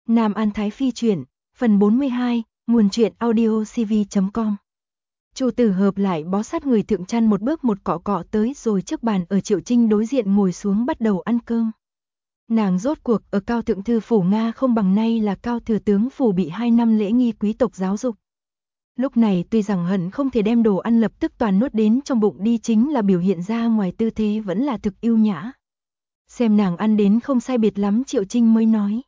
Nam An Thái Phi truyện, phần 42, nguồn truyện audiocv.com. Chu Tử hợp lại bó sát người thượng chăn một bước một cọ cọ tới rồi trước bàn ở Triệu Trinh đối diện ngồi xuống bắt đầu ăn cơm. Nàng rốt cuộc ở Cao Thượng Thư Phủ Nga không bằng nay là Cao Thừa Tướng Phủ bị 2 năm lễ nghi quý tộc giáo dục. Lúc này tuy rằng hận không thể đem đồ ăn lập tức toàn nuốt đến trong bụng đi chính là biểu hiện ra ngoài tư thế vẫn là thực yêu nhã. Xem nàng ăn đến không sai biệt lắm Triệu Trinh mới nói.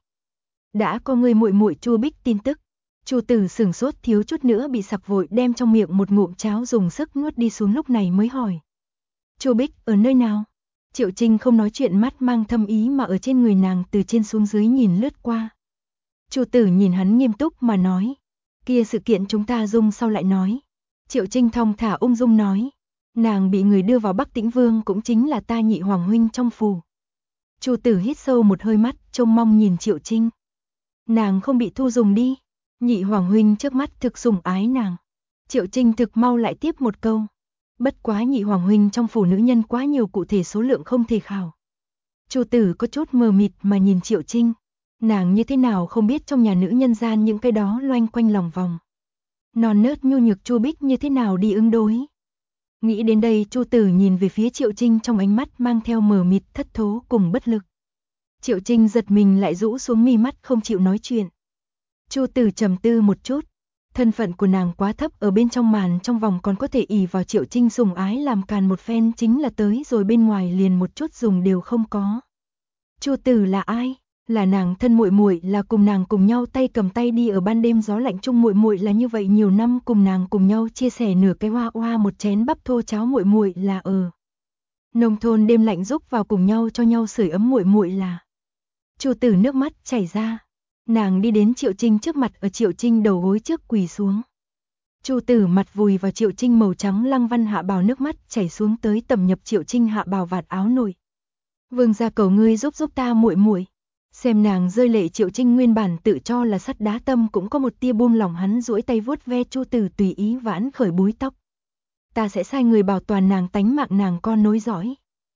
Đã có người muội muội Chu Bích tin tức. Chu Tử sửng sốt thiếu chút nữa bị sặc vội đem trong miệng một ngụm cháo dùng sức nuốt đi xuống lúc này mới hỏi. Chu Bích ở nơi nào? Triệu Trinh không nói chuyện mắt mang thâm ý mà ở trên người nàng từ trên xuống dưới nhìn lướt qua. Chu Tử nhìn hắn nghiêm túc mà nói. Kia sự kiện chúng ta dung sau lại nói. Triệu Trinh thong thả ung dung nói. Nàng bị người đưa vào Bắc Tĩnh Vương cũng chính là ta Nhị Hoàng huynh trong phủ. Chu Tử hít sâu một hơi mắt trông mong nhìn Triệu Trinh. Nàng không bị thu dùng đi. Nhị Hoàng huynh trước mắt thực sủng ái nàng. Triệu Trinh thực mau lại tiếp một câu. Bất quá Nhị Hoàng huynh trong phủ nữ nhân quá nhiều cụ thể số lượng không thể khảo. Chu Tử có chút mờ mịt mà nhìn Triệu Trinh. Nàng như thế nào không biết trong nhà nữ nhân gian những cái đó loanh quanh lòng vòng. Non nớt nhu nhược Chu Bích như thế nào đi ứng đối. Nghĩ đến đây Chu Tử nhìn về phía Triệu Trinh trong ánh mắt mang theo mờ mịt thất thố cùng bất lực. Triệu Trinh giật mình lại rũ xuống mi mắt không chịu nói chuyện. Chu Tử trầm tư một chút. Thân phận của nàng quá thấp ở bên trong màn trong vòng còn có thể ỷ vào Triệu Trinh sủng ái làm càn một phen chính là tới rồi bên ngoài liền một chút dùng đều không có. Chu Tử là ai? Là nàng thân muội muội, là cùng nàng cùng nhau tay cầm tay đi ở ban đêm gió lạnh chung muội muội, là như vậy nhiều năm cùng nàng cùng nhau chia sẻ nửa cái hoa hoa một chén bắp thô cháo muội muội, là ở nông thôn đêm lạnh rúc vào cùng nhau cho nhau sưởi ấm muội muội, là. Chu Tử nước mắt chảy ra. Nàng đi đến Triệu Trinh trước mặt ở Triệu Trinh đầu gối trước quỳ xuống. Chu Tử mặt vùi vào Triệu Trinh màu trắng lăng văn hạ bào, nước mắt chảy xuống tới tầm nhập Triệu Trinh hạ bào vạt áo nội. Vương gia cầu ngươi giúp ta muội muội. Xem nàng rơi lệ Triệu Trinh nguyên bản tự cho là sắt đá tâm cũng có một tia buông lỏng, hắn duỗi tay vuốt ve Chu Tử tùy ý vãn khởi búi tóc. Ta sẽ sai người bảo toàn nàng tánh mạng nàng con nối dõi.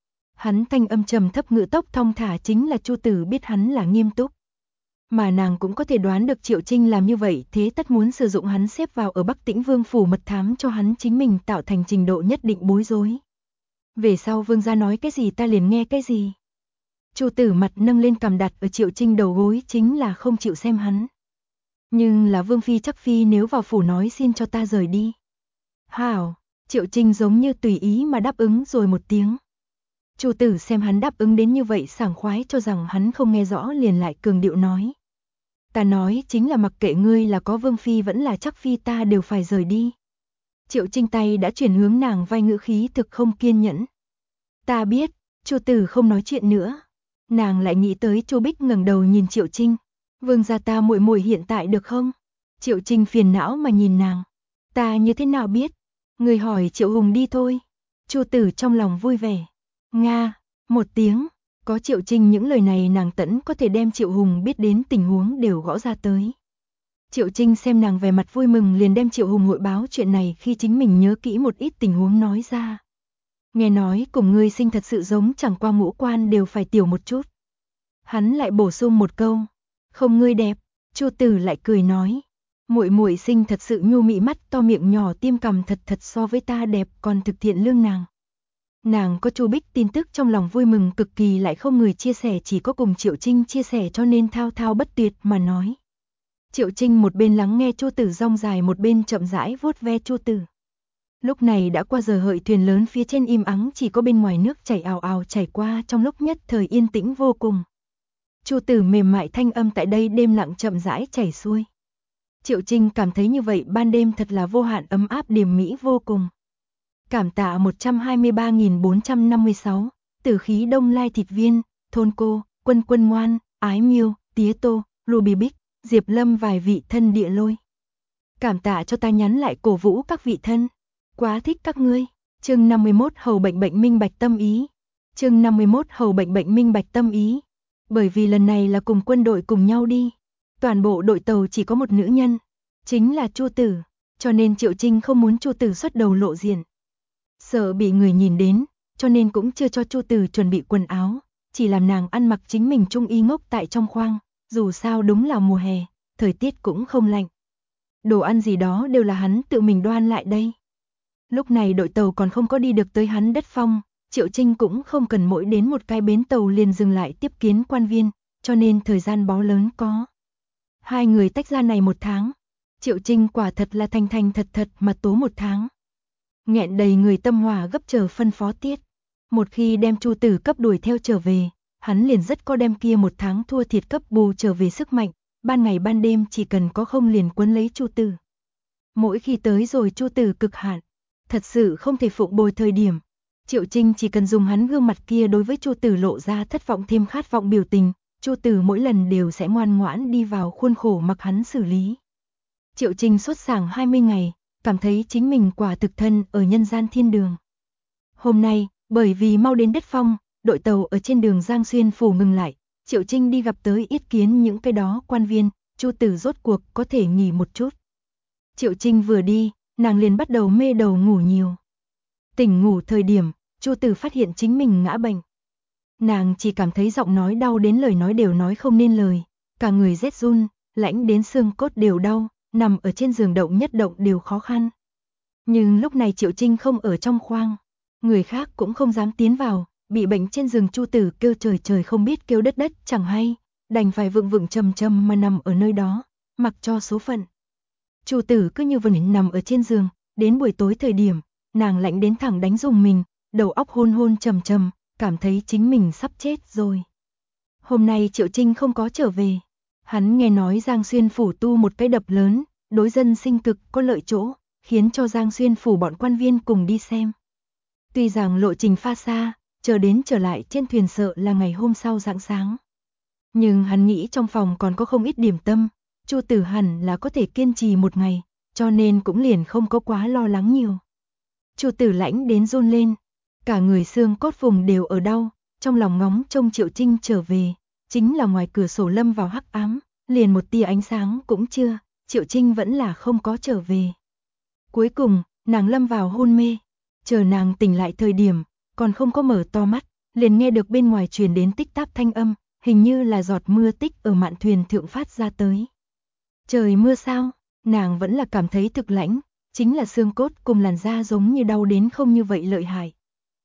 Hắn thanh âm trầm thấp ngữ tốc thong thả chính là Chu Tử biết hắn là nghiêm túc. Mà nàng cũng có thể đoán được Triệu Trinh làm như vậy thế tất muốn sử dụng hắn xếp vào ở Bắc Tĩnh Vương phủ mật thám cho hắn chính mình tạo thành trình độ nhất định bối rối. Về sau vương gia nói cái gì ta liền nghe cái gì. Chu Tử mặt nâng lên cằm đặt ở Triệu Trinh đầu gối chính là không chịu xem hắn. Nhưng là Vương phi chắc phi nếu vào phủ nói xin cho ta rời đi. Hảo, Triệu Trinh giống như tùy ý mà đáp ứng rồi một tiếng. Chu Tử xem hắn đáp ứng đến như vậy sảng khoái cho rằng hắn không nghe rõ liền lại cường điệu nói. Ta nói chính là mặc kệ ngươi là có Vương phi vẫn là chắc phi ta đều phải rời đi. Triệu Trinh tay đã chuyển hướng nàng vai, ngữ khí thực không kiên nhẫn. Ta biết. Chu Tử không nói chuyện nữa. Nàng lại nghĩ tới Chu Bích ngẩng đầu nhìn Triệu Trinh. Vương gia ta muội muội hiện tại được không? Triệu Trinh phiền não mà nhìn nàng. Ta như thế nào biết? Người hỏi Triệu Hùng đi thôi. Chu Tử trong lòng vui vẻ. Nga, một tiếng. Có Triệu Trinh những lời này nàng tẫn có thể đem Triệu Hùng biết đến tình huống đều gõ ra tới. Triệu Trinh xem nàng vẻ mặt vui mừng liền đem Triệu Hùng hội báo chuyện này khi chính mình nhớ kỹ một ít tình huống nói ra. Nghe nói cùng ngươi sinh thật sự giống, chẳng qua ngũ quan đều phải tiểu một chút. Hắn lại bổ sung một câu, không ngươi đẹp. Chu Tử lại cười nói, muội muội sinh thật sự nhu mị, mắt to miệng nhỏ tiêm cằm thật so với ta đẹp, còn thực thiện lương nàng. Nàng có Chu Bích tin tức trong lòng vui mừng cực kỳ lại không người chia sẻ, chỉ có cùng Triệu Trinh chia sẻ cho nên thao thao bất tuyệt mà nói. Triệu Trinh một bên lắng nghe Chu Tử rong dài một bên chậm rãi vuốt ve Chu Tử. Lúc này đã qua giờ hợi, thuyền lớn phía trên im ắng, chỉ có bên ngoài nước chảy ào ào chảy qua, trong lúc nhất thời yên tĩnh vô cùng. Chu Tử mềm mại thanh âm tại đây đêm lặng chậm rãi chảy xuôi. Triệu Trinh cảm thấy như vậy ban đêm thật là vô hạn ấm áp điềm mỹ vô cùng. Cảm tạ 123.456, Tử khí Đông Lai thịt viên, thôn cô, quân quân ngoan, ái miêu, tía tô, Ruby Bích, Diệp Lâm vài vị thân địa lôi. Cảm tạ cho ta nhắn lại cổ vũ các vị thân. Quá thích các ngươi. Chương 51 hầu bệnh minh bạch tâm ý. Chương 51 hầu bệnh minh bạch tâm ý. Bởi vì lần này là cùng quân đội cùng nhau đi. Toàn bộ đội tàu chỉ có một nữ nhân. Chính là Chu Tử. Cho nên Triệu Trinh không muốn Chu Tử xuất đầu lộ diện. Sợ bị người nhìn đến. Cho nên cũng chưa cho Chu Tử chuẩn bị quần áo. Chỉ làm nàng ăn mặc chính mình trung y ngốc tại trong khoang. dù sao đúng là mùa hè, thời tiết cũng không lạnh. Đồ ăn gì đó đều là hắn tự mình đoan lại đây. Lúc này đội tàu còn không có đi được tới hắn đất phong, Triệu Trinh cũng không cần mỗi đến một cái bến tàu liền dừng lại tiếp kiến quan viên, cho nên thời gian bó lớn có. Hai người tách ra này 1 tháng, Triệu Trinh quả thật là thành thành thật thật mà tố 1 tháng. Nghẹn đầy người tâm hòa gấp chờ phân phó tiết. Một khi đem Chu Tử cấp đuổi theo trở về, hắn liền rất có đem kia 1 tháng thua thiệt cấp bù trở về sức mạnh, ban ngày ban đêm chỉ cần có không liền quấn lấy Chu Tử. Mỗi khi tới rồi Chu Tử cực hạn, thật sự không thể phụng bồi thời điểm, Triệu Trinh chỉ cần dùng hắn gương mặt kia đối với Chu Tử lộ ra thất vọng thêm khát vọng biểu tình, Chu Tử mỗi lần đều sẽ ngoan ngoãn đi vào khuôn khổ mặc hắn xử lý. Triệu Trinh suốt sảng 20 ngày, cảm thấy chính mình quả thực thân ở nhân gian thiên đường. Hôm nay, bởi vì mau đến đất phong, đội tàu ở trên đường Giang Xuyên phủ ngừng lại, Triệu Trinh đi gặp tới yết kiến những cái đó quan viên, Chu Tử rốt cuộc có thể nghỉ một chút. Triệu Trinh vừa đi, nàng liền bắt đầu mê đầu ngủ nhiều. Tỉnh ngủ thời điểm, Chu Tử phát hiện chính mình ngã bệnh. Nàng chỉ cảm thấy giọng nói đau đến lời nói đều nói không nên lời, cả người rét run, lãnh đến xương cốt đều đau, nằm ở trên giường động nhất động đều khó khăn. Nhưng lúc này Triệu Trinh không ở trong khoang, người khác cũng không dám tiến vào, bị bệnh trên giường Chu Tử kêu trời trời không biết kêu đất đất chẳng hay, đành phải vững vững trầm trầm mà nằm ở nơi đó, mặc cho số phận. Chu Tử cứ như vần nằm ở trên giường, đến buổi tối thời điểm, nàng lạnh đến thẳng đánh rùng mình, đầu óc hôn hôn trầm trầm, cảm thấy chính mình sắp chết rồi. Hôm nay Triệu Trinh không có trở về, hắn nghe nói Giang Xuyên phủ tu một cái đập lớn, đối dân sinh cực có lợi chỗ, khiến cho Giang Xuyên phủ bọn quan viên cùng đi xem. Tuy rằng lộ trình pha xa, chờ đến trở lại trên thuyền sợ là ngày hôm sau rạng sáng. Nhưng hắn nghĩ trong phòng còn có không ít điểm tâm, Chu Tử hẳn là có thể kiên trì một ngày, cho nên cũng liền không có quá lo lắng nhiều. Chu Tử lãnh đến run lên, cả người xương cốt vùng đều ở đau, trong lòng ngóng trông Triệu Trinh trở về, chính là ngoài cửa sổ lâm vào hắc ám, liền một tia ánh sáng cũng chưa, Triệu Trinh vẫn là không có trở về. Cuối cùng, nàng lâm vào hôn mê, chờ nàng tỉnh lại thời điểm, còn không có mở to mắt, liền nghe được bên ngoài truyền đến tích táp thanh âm, hình như là giọt mưa tích ở mạn thuyền thượng phát ra tới. Trời mưa sao, nàng vẫn là cảm thấy thực lãnh, chính là xương cốt cùng làn da giống như đau đến không như vậy lợi hại.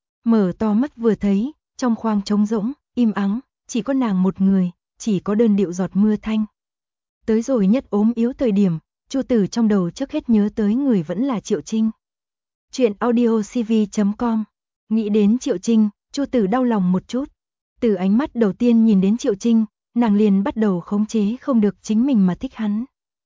Mở to mắt vừa thấy, trong khoang trống rỗng, im ắng, chỉ có nàng một người, chỉ có đơn điệu giọt mưa thanh. Tới rồi nhất ốm yếu thời điểm, Chu Tử trong đầu trước hết nhớ tới người vẫn là Triệu Trinh. Chuyện audiocv.com. Nghĩ đến Triệu Trinh, Chu Tử đau lòng một chút. Từ ánh mắt đầu tiên nhìn đến Triệu Trinh, nàng liền bắt đầu khống chế không được chính mình mà thích hắn.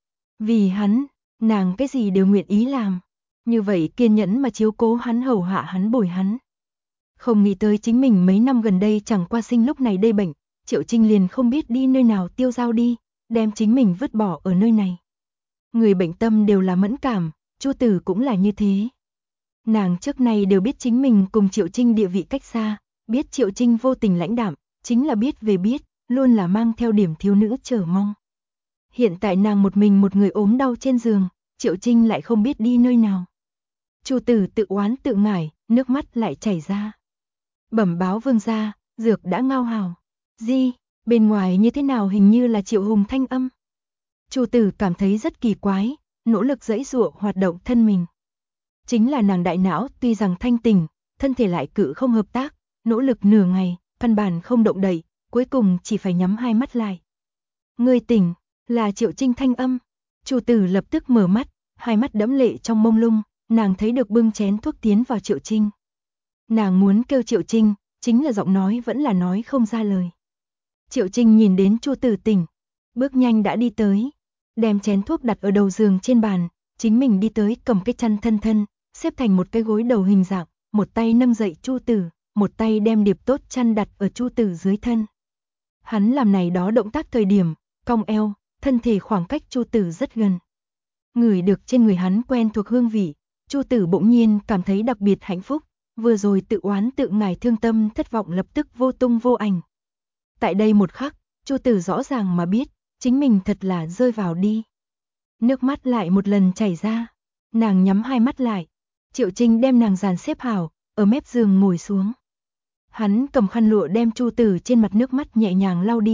Vì hắn, nàng cái gì đều nguyện ý làm. Như vậy kiên nhẫn mà chiếu cố hắn, hầu hạ hắn, bồi hắn. Không nghĩ tới chính mình mấy năm gần đây chẳng qua sinh lúc này đây bệnh, Triệu Trinh liền không biết đi nơi nào tiêu dao đi, đem chính mình vứt bỏ ở nơi này. Người bệnh tâm đều là mẫn cảm, Chu Tử cũng là như thế. Nàng trước nay đều biết chính mình cùng Triệu Trinh địa vị cách xa, biết Triệu Trinh vô tình lãnh đạm, chính là biết về biết, luôn là mang theo điểm thiếu nữ chờ mong. Hiện tại nàng một mình một người ốm đau trên giường, Triệu Trinh lại không biết đi nơi nào. Chu Tử tự oán tự ngải, nước mắt lại chảy ra. Bẩm báo vương gia, dược đã ngao hào. Di, bên ngoài như thế nào hình như là Triệu Hùng thanh âm. Chu Tử cảm thấy rất kỳ quái, nỗ lực giãy giụa hoạt động thân mình. Chính là nàng đại não tuy rằng thanh tỉnh, thân thể lại cự không hợp tác, nỗ lực nửa ngày, căn bản không động đậy, cuối cùng chỉ phải nhắm hai mắt lại. Ngươi tỉnh, là Triệu Trinh thanh âm. Chu Tử lập tức mở mắt, hai mắt đẫm lệ trong mông lung, nàng thấy được bưng chén thuốc tiến vào Triệu Trinh. Nàng muốn kêu Triệu Trinh, chính là giọng nói vẫn là nói không ra lời. Triệu Trinh nhìn đến Chu Tử tỉnh, bước nhanh đã đi tới, đem chén thuốc đặt ở đầu giường trên bàn, chính mình đi tới cầm cái chăn thân thân, xếp thành một cái gối đầu hình dạng, một tay nâng dậy Chu Tử, một tay đem điệp tốt chăn đặt ở Chu Tử dưới thân. Hắn làm này đó động tác thời điểm, cong eo, thân thể khoảng cách Chu Tử rất gần. Ngửi được trên người hắn quen thuộc hương vị, Chu Tử bỗng nhiên cảm thấy đặc biệt hạnh phúc, vừa rồi tự oán tự ngải thương tâm thất vọng lập tức vô tung vô ảnh. Tại đây một khắc, Chu Tử rõ ràng mà biết, chính mình thật là rơi vào đi. Nước mắt lại một lần chảy ra, nàng nhắm hai mắt lại, Triệu Trinh đem nàng dàn xếp hảo, ở mép giường ngồi xuống. Hắn cầm khăn lụa đem Chu Tử trên mặt nước mắt nhẹ nhàng lau đi,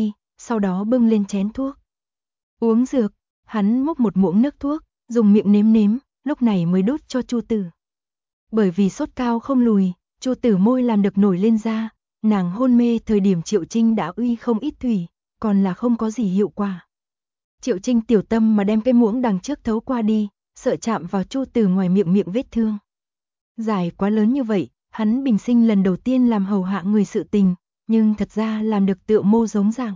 sau đó bưng lên chén thuốc. Uống dược, hắn múc một muỗng nước thuốc, dùng miệng nếm nếm, lúc này mới đút cho Chu Tử. Bởi vì sốt cao không lùi, Chu Tử môi làm được nổi lên da, nàng hôn mê thời điểm Triệu Trinh đã uy không ít thủy, còn là không có gì hiệu quả. Triệu Trinh tiểu tâm mà đem cái muỗng đằng trước thấu qua đi, sợ chạm vào Chu Tử ngoài miệng vết thương. Giải quá lớn như vậy, hắn bình sinh lần đầu tiên làm hầu hạ người sự tình, nhưng thật ra làm được tựa mô giống dạng.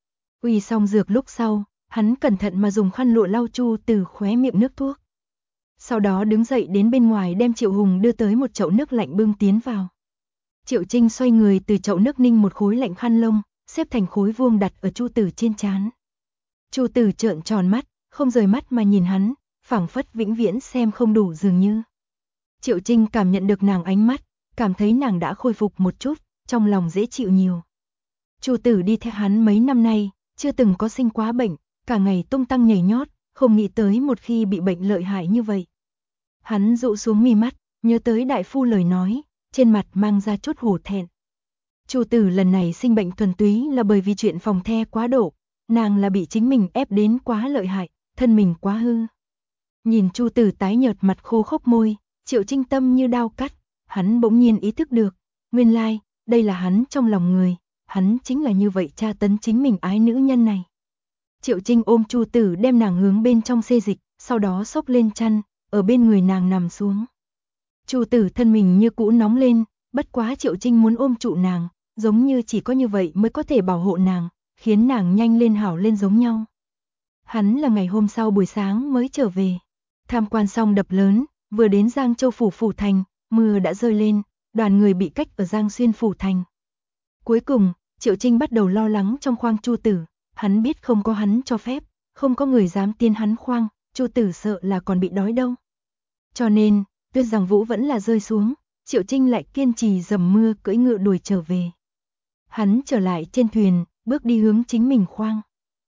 Uy xong dược lúc sau, hắn cẩn thận mà dùng khăn lụa lau Chu Tử khóe miệng nước thuốc. Sau đó đứng dậy đến bên ngoài đem Triệu Hùng đưa tới một chậu nước lạnh bưng tiến vào. Triệu Trinh xoay người từ chậu nước ninh một khối lạnh khăn lông, xếp thành khối vuông đặt ở Chu Tử trên trán. Chu Tử trợn tròn mắt, không rời mắt mà nhìn hắn, phảng phất vĩnh viễn xem không đủ dường như. Triệu Trinh cảm nhận được nàng ánh mắt, cảm thấy nàng đã khôi phục một chút, trong lòng dễ chịu nhiều. Chu Tử đi theo hắn mấy năm nay, chưa từng có sinh quá bệnh, cả ngày tung tăng nhảy nhót, không nghĩ tới một khi bị bệnh lợi hại như vậy. Hắn dụ xuống mi mắt, nhớ tới đại phu lời nói, trên mặt mang ra chút hổ thẹn. Chu Tử lần này sinh bệnh thuần túy là bởi vì chuyện phòng the quá độ, nàng là bị chính mình ép đến quá lợi hại, thân mình quá hư. Nhìn Chu Tử tái nhợt mặt khô khốc môi, Triệu Trinh tâm như đao cắt, hắn bỗng nhiên ý thức được, nguyên lai, đây là hắn trong lòng người, hắn chính là như vậy tra tấn chính mình ái nữ nhân này. Triệu Trinh ôm Chu Tử đem nàng hướng bên trong xê dịch, sau đó xốc lên chăn, ở bên người nàng nằm xuống. Chu Tử thân mình như cũ nóng lên, bất quá Triệu Trinh muốn ôm trụ nàng, giống như chỉ có như vậy mới có thể bảo hộ nàng, khiến nàng nhanh lên hảo lên giống nhau. Hắn là ngày hôm sau buổi sáng mới trở về. Tham quan xong đập lớn, vừa đến Giang Châu phủ thành, mưa đã rơi lên, đoàn người bị cách ở Giang Xuyên phủ thành. Cuối cùng, Triệu Trinh bắt đầu lo lắng trong khoang Chu Tử, hắn biết không có hắn cho phép, không có người dám tiến hắn khoang, Chu Tử sợ là còn bị đói đâu. Cho nên, tuyết giằng vũ vẫn là rơi xuống, Triệu Trinh lại kiên trì dầm mưa cưỡi ngựa đuổi trở về. Hắn trở lại trên thuyền, bước đi hướng chính mình khoang.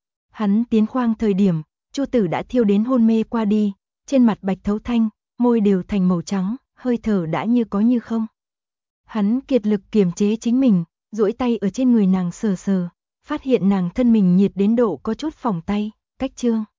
Hắn tiến khoang thời điểm, Chu Tử đã thiêu đến hôn mê qua đi, trên mặt bạch thấu thanh, môi đều thành màu trắng, hơi thở đã như có như không. Hắn kiệt lực kiềm chế chính mình, duỗi tay ở trên người nàng sờ sờ, phát hiện nàng thân mình nhiệt đến độ có chút phỏng tay, cách trương.